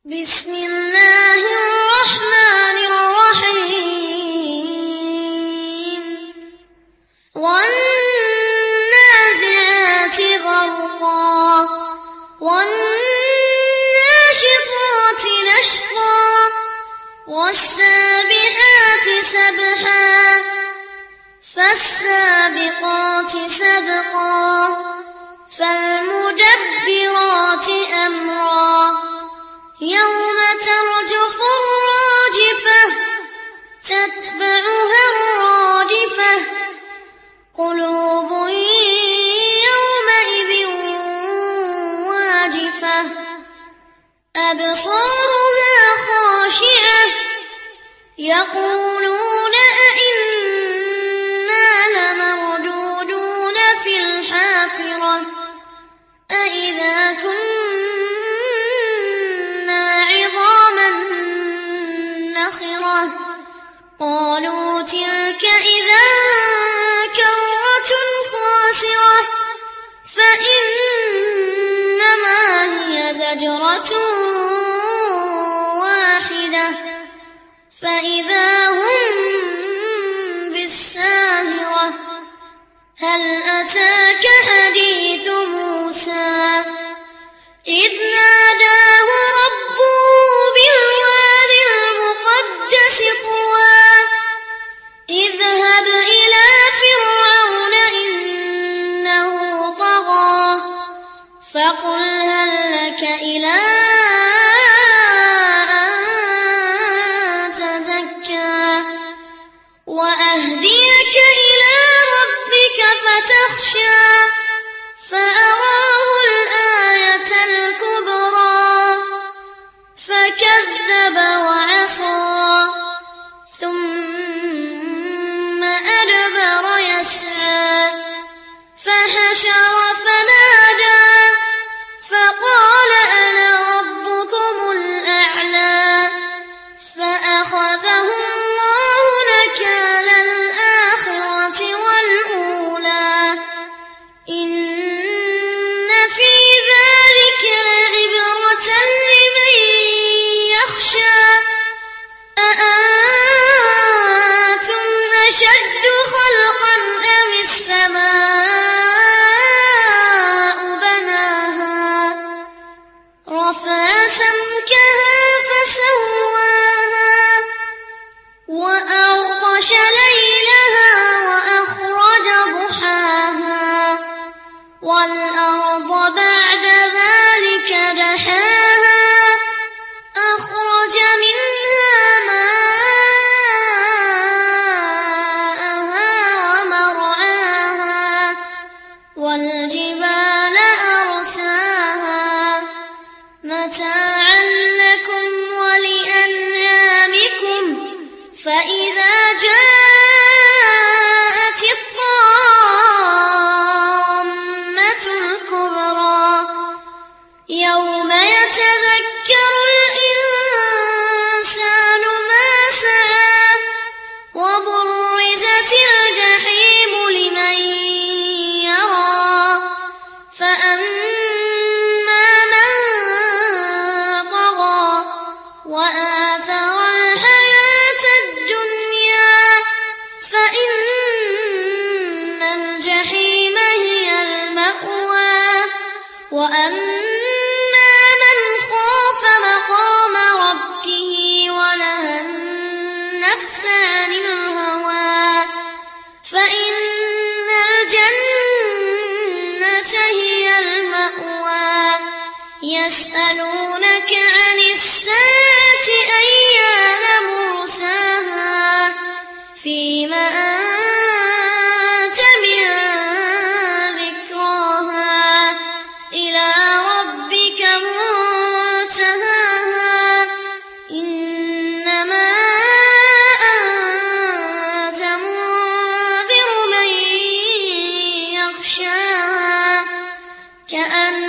بسم الله الرحمن الرحيم والنازعات غرقا والناشطات نشطا والسابحات سبحا فالسابقات سبقا فالمدبرات أمرا يوم ترجف الراجفة تتبعها الرادفة قلوب يومئذ واجفة أبصارها خاشعة يقولون أئنا لمردودون في الحافرة أئذا كنا عظاما نخرة قالوا تلك إذا كرة خاسرة فإنما هي زجرة واحدة فإذا هم بالساهرة هل أتاك حديث موسى إذ ناداه ربه بالواد المقدس طوى اذهب إلى فرعون إنه طغى فقل هل لك إلى أن تزكى وأهديك إلى ربك فتخشى فأراه الآية الكبرى فكذب وعصى ثم أدبر يسعى فحشر فنادى فقال أنا ربكم الأعلى فأخذه الله نكال الآخرة والأولى إن في ذلك لعبرة لمن يخشى أأنتم أشد خلقا أم السماء بناها رفع سمكها فسواها وأغطش ليلها وأخرج ضحاها والأرض بعد ذلك دحاها أخرج منها ماءها ومرعاها والجبال أرساها متاعا لكم ولأنعامكم فإذا جاءت الطامة الكبرى يوم يتذكر الإنسان ما سعى وبرزت الجحيم لمن يرى فأما من طغى وآثر الحياة الدنيا فإن الجحيم هي المأوى وأما من خاف مقام ربه ونهى النفس عن الهوى فإن الجنة هي المأوى يسألونك عن الساعة أيان مرساها فيما أنت من ذكراها إلى ربك منتهاها إنما أنت منذر من يخشاها كأن